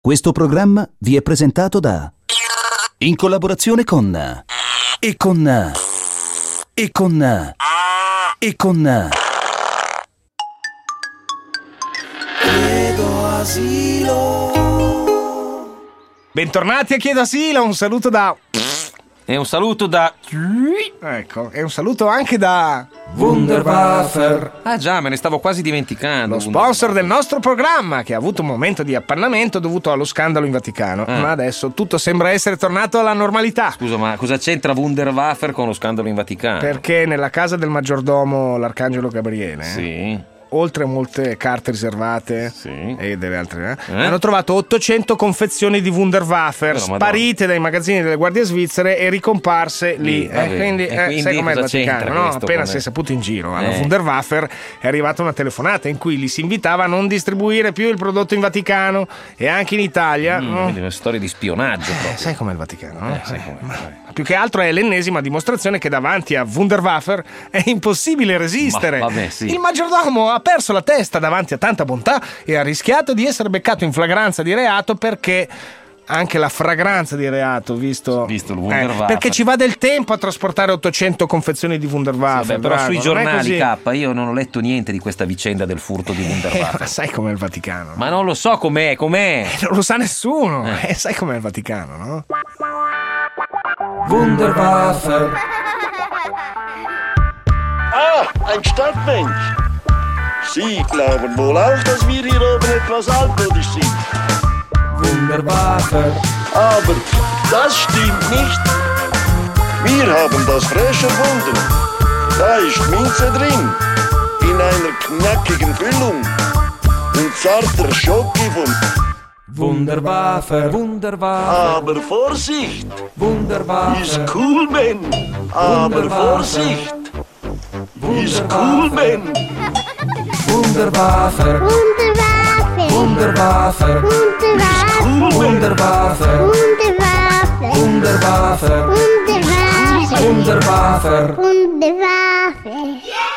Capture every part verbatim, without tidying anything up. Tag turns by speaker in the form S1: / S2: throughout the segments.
S1: Questo programma vi è presentato da in collaborazione con e con e con e con
S2: Chiedo asilo.
S3: Bentornati a Chiedo asilo, un saluto da...
S4: E un saluto da...
S3: Ecco, e un saluto anche da...
S2: Wunderwaffe.
S4: Ah già, me ne stavo quasi dimenticando.
S3: Lo sponsor del nostro programma, che ha avuto un momento di appannamento dovuto allo scandalo in Vaticano.
S4: Ah.
S3: Ma adesso tutto sembra essere tornato alla normalità.
S4: Scusa, ma cosa c'entra Wunderwaffe con lo scandalo in Vaticano?
S3: Perché nella casa del maggiordomo l'Arcangelo Gabriele...
S4: Sì.
S3: oltre a molte carte riservate
S4: Sì.
S3: e delle altre, eh,
S4: Eh?
S3: hanno trovato ottocento confezioni di Wunderwaffe
S4: Però,
S3: sparite dai magazzini delle guardie svizzere e ricomparse lì.
S4: Lì,
S3: Eh,
S4: vabbè.
S3: quindi,
S4: E
S3: eh,
S4: quindi
S3: sai com'è il
S4: cosa
S3: Vaticano,
S4: c'entra
S3: no?
S4: questo
S3: Appena
S4: con
S3: si è
S4: me?
S3: saputo in giro alla
S4: Eh.
S3: Wunderwaffe è arrivata una telefonata in cui li si invitava a non distribuire più il prodotto in Vaticano e anche in Italia.
S4: Mm,
S3: no?
S4: quindi una storia di spionaggio proprio.
S3: Eh, sai com'è il Vaticano, no?
S4: Eh, sai com'è,
S3: Ma-
S4: sai.
S3: più che altro è l'ennesima dimostrazione che davanti a Wunderwaffe è impossibile resistere.
S4: Ma vabbè, sì.
S3: Il maggiordomo ha perso la testa davanti a tanta bontà e ha rischiato di essere beccato in flagranza di reato perché anche la fragranza di reato, visto,
S4: Visto il
S3: eh,
S4: Wunderwaffe.
S3: perché ci va del tempo a trasportare ottocento confezioni di Wunderwaffe.
S4: Vabbè, però
S3: Drago,
S4: sui
S3: non è
S4: giornali
S3: così.
S4: K io non ho letto niente di questa vicenda del furto di
S3: Eh, ma
S4: Wunderwaffe.
S3: sai com'è il Vaticano?
S4: Ma non lo so com'è, com'è.
S3: non lo sa nessuno.
S4: Eh.
S3: Eh, sai com'è il Vaticano, no?
S2: Wunderwaffe.
S5: Ah, ein Stadtmensch. Sie glauben wohl auch, dass wir hier oben etwas altmodisch sind.
S2: Wunderwaffe.
S5: Aber das stimmt nicht. Wir haben das frisch erfunden. Da ist Minze drin, in einer knackigen Füllung. Ein zarter Schoki von...
S2: Wunderwaffe. Wunderwaffe.
S5: Aber Vorsicht,
S2: Wunderwaffe.
S5: ist cool, Ben. Aber Vorsicht, ist cool, Ben.
S2: Wunderwaffe.
S6: Wunderwaffe.
S2: Wunderwaffe.
S6: Wunderwaffe.
S2: Wunderwaffe.
S6: Wunderwaffe.
S2: Wunderwaffe.
S6: Wunderwaffe.
S2: Wunderwaffe.
S6: Wunderwaffe.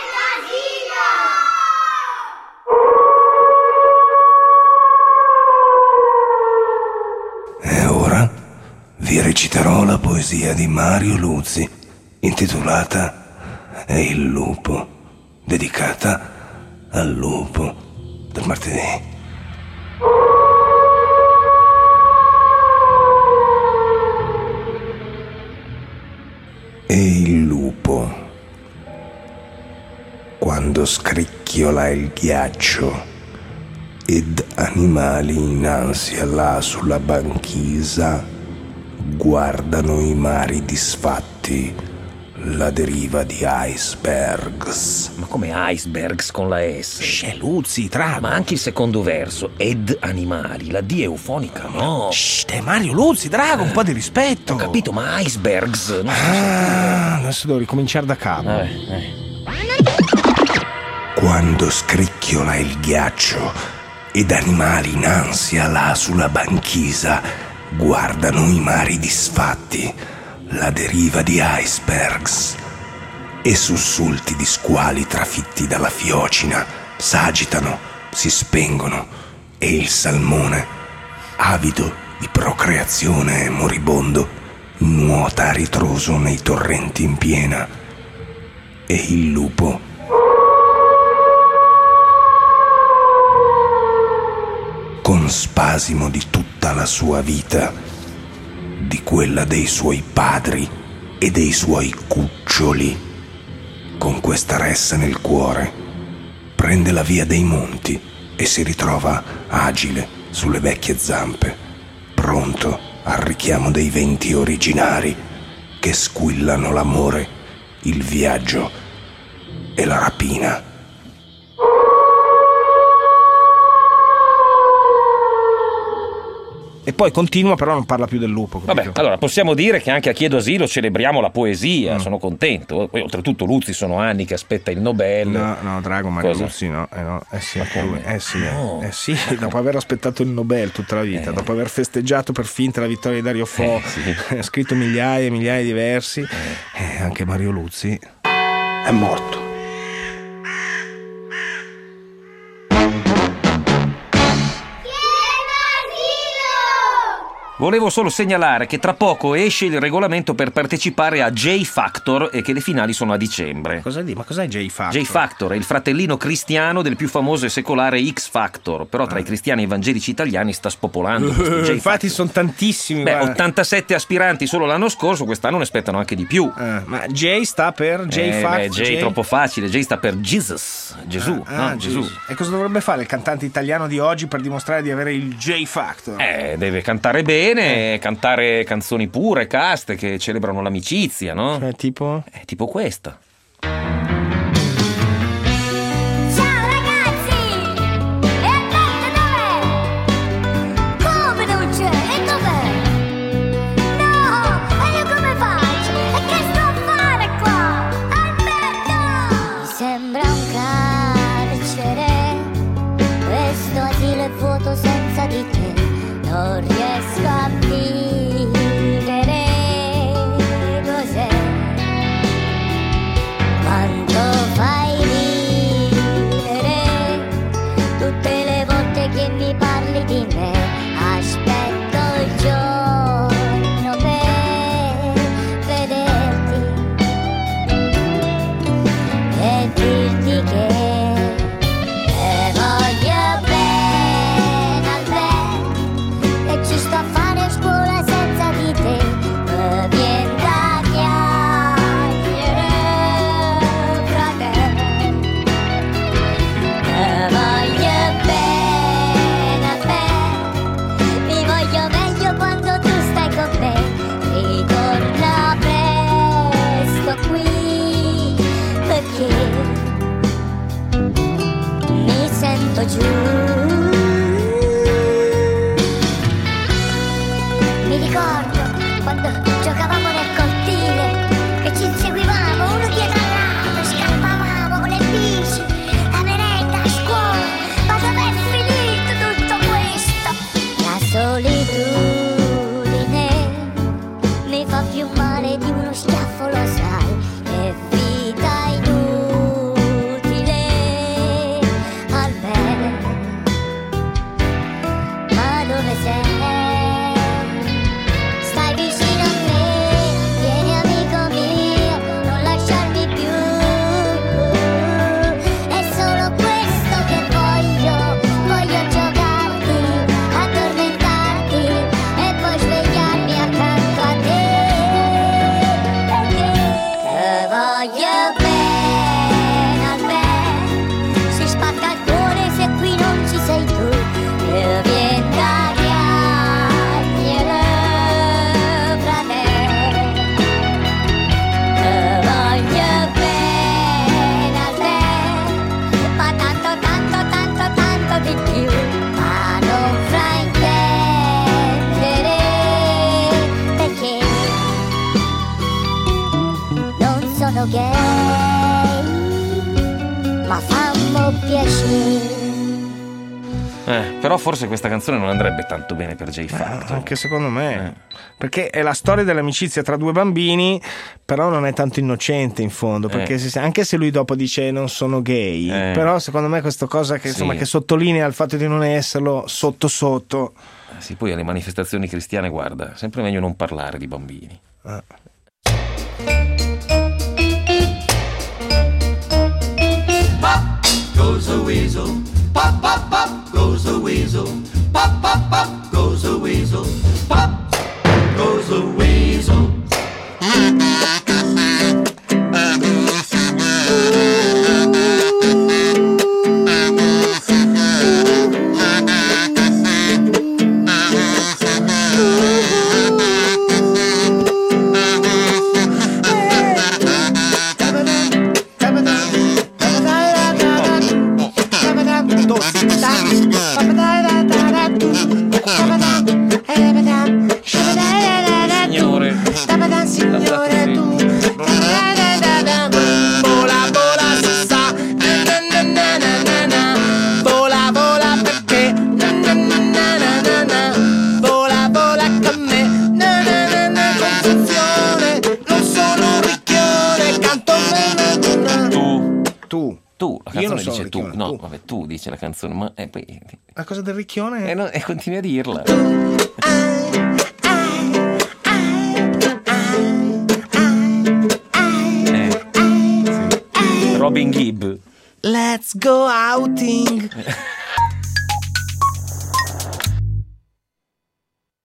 S7: E ora vi reciterò la poesia di Mario Luzzi, intitolata È il lupo, dedicata al lupo del martedì. E il lupo, quando scricchiola il ghiaccio ed animali in ansia là sulla banchisa guardano i mari disfatti, la deriva di icebergs.
S4: Ma come icebergs con la S?
S3: C'è Luzzi, Drago.
S4: Ma anche il secondo verso, ed animali, la D è eufonica, no?
S3: Shh, è Mario Luzzi, Drago, un po' di rispetto.
S4: Ho capito, ma icebergs non so
S3: Ah, adesso devo ricominciare da capo.
S4: Vabbè, eh.
S7: Quando scricchiola il ghiaccio ed animali in ansia là sulla banchisa guardano i mari disfatti, la deriva di icebergs, e sussulti di squali trafitti dalla fiocina s'agitano, si spengono, e il salmone, avido di procreazione e moribondo, nuota a ritroso nei torrenti in piena, e il lupo, con spasimo di tutta la sua vita, di quella dei suoi padri e dei suoi cuccioli, con questa ressa nel cuore, prende la via dei monti e si ritrova agile sulle vecchie zampe, pronto al richiamo dei venti originari che squillano l'amore, il viaggio e la rapina.
S3: E poi continua, però non parla più del lupo.
S4: Vabbè,
S3: capito?
S4: allora possiamo dire che anche a Chiedo Asilo celebriamo la poesia, sono contento. Poi oltretutto Luzzi sono anni che aspetta il Nobel.
S3: No, no, Drago, Mario
S4: Cosa?
S3: Luzzi no, eh no, eh sì,
S4: come?
S3: lui, eh sì,
S4: No.
S3: eh sì, dopo aver aspettato il Nobel tutta la vita, dopo aver festeggiato per finta la vittoria di Dario Fo,
S4: Eh, sì.
S3: ha scritto migliaia e migliaia di versi, eh, anche Mario Luzzi
S7: È morto.
S4: Volevo solo segnalare che tra poco esce il regolamento per partecipare a J Factor e che le finali sono a dicembre.
S3: Cosa di? Ma cos'è J Factor?
S4: J Factor è il fratellino cristiano del più famoso e secolare X Factor, però tra
S3: Ah.
S4: i cristiani evangelici italiani sta spopolando questo J
S3: Infatti
S4: Factor.
S3: sono tantissimi.
S4: Beh,
S3: guarda.
S4: ottantasette aspiranti solo l'anno scorso, quest'anno ne aspettano anche di più.
S3: Ah, ma J sta per J
S4: Eh,
S3: Factor.
S4: beh, J è troppo facile, J sta per Jesus, Gesù,
S3: Ah,
S4: no? Gesù.
S3: Gesù. E cosa dovrebbe fare il cantante italiano di oggi per dimostrare di avere il J Factor?
S4: Eh, deve cantare bene, cantare canzoni pure, caste, che celebrano l'amicizia, no?
S3: Cioè, tipo?
S4: È tipo questa.
S2: Ciao ragazzi! E aspetta, dov'è? Come non c'è? E dov'è? No! E io come faccio? E che sto a fare qua? Alberto! Mi sembra un carcere. Questo asilo è vuoto senza di te. Non riesco a vivere. Cos'è? Quanto fai ridere tutte le volte che mi parli di me. Aspetto il giorno per vederti e dirti che te voglio bene, Alberto, e ci sto a fare a scuola senza di te. Mi vien da piangere, fratello. Te voglio bene, Alberto, mi voglio meglio quando tu stai con me. Ritorna presto qui, perché mi sento giù. Mi ricordo quando giocavamo nel cortile, che ci inseguivamo uno dietro all'altro, scappavamo con le bici, la merenda a scuola. Ma dov'è finito tutto questo? La solitudine mi fa più male di uno schiaffo, lo sai. È vita inutile, Alberto. Ma dove sei? Stai vicino a me, vieni amico mio, non lasciarmi più. È solo questo che voglio, voglio giocarti, addormentarti e poi svegliarmi accanto a te. Perché te voglio bene, Alberto, si spacca il cuore se qui non ci sei tu. E vieni da piangere, fratello. Te voglio bene, Alberto, ma tanto, tanto, tanto, tanto di più. Ma non fraintendere, perché non sono gay, ma fammo piacere.
S4: Eh, però forse questa canzone non andrebbe tanto bene per J Factor.
S3: Anche secondo me, perché è la storia dell'amicizia tra due bambini, però non è tanto innocente in fondo, perché
S4: Eh.
S3: se- anche se lui dopo dice non sono gay,
S4: Eh.
S3: però secondo me questa cosa che, insomma,
S4: Sì.
S3: che sottolinea il fatto di non esserlo sotto sotto.
S4: Eh sì, poi alle manifestazioni cristiane, guarda, sempre meglio non parlare di bambini.
S3: Ah.
S8: Goes a weasel, pop, pop, pop, goes a weasel, pop, pop, pop, goes a weasel, pop, goes a weasel.
S4: Signore,
S8: Signore tu, vola, vola, si sa, na, na, na, na, na, na. Vola, vola perché, na, na, na, na, na, na. Vola, vola con me, na, na, na, na. Confusione, non sono un ricchione, canto me, na, na.
S4: tu,
S3: Tu,
S4: tu, la
S3: Io non
S4: canzone
S3: sono
S4: dice tu,
S3: ricchione,
S4: no,
S3: tu.
S4: vabbè, tu dice la canzone, ma eh, poi
S3: la cosa del ricchione?
S4: e no, e continui a dirla.
S8: I,
S4: Robin Gibb.
S8: Let's go outing.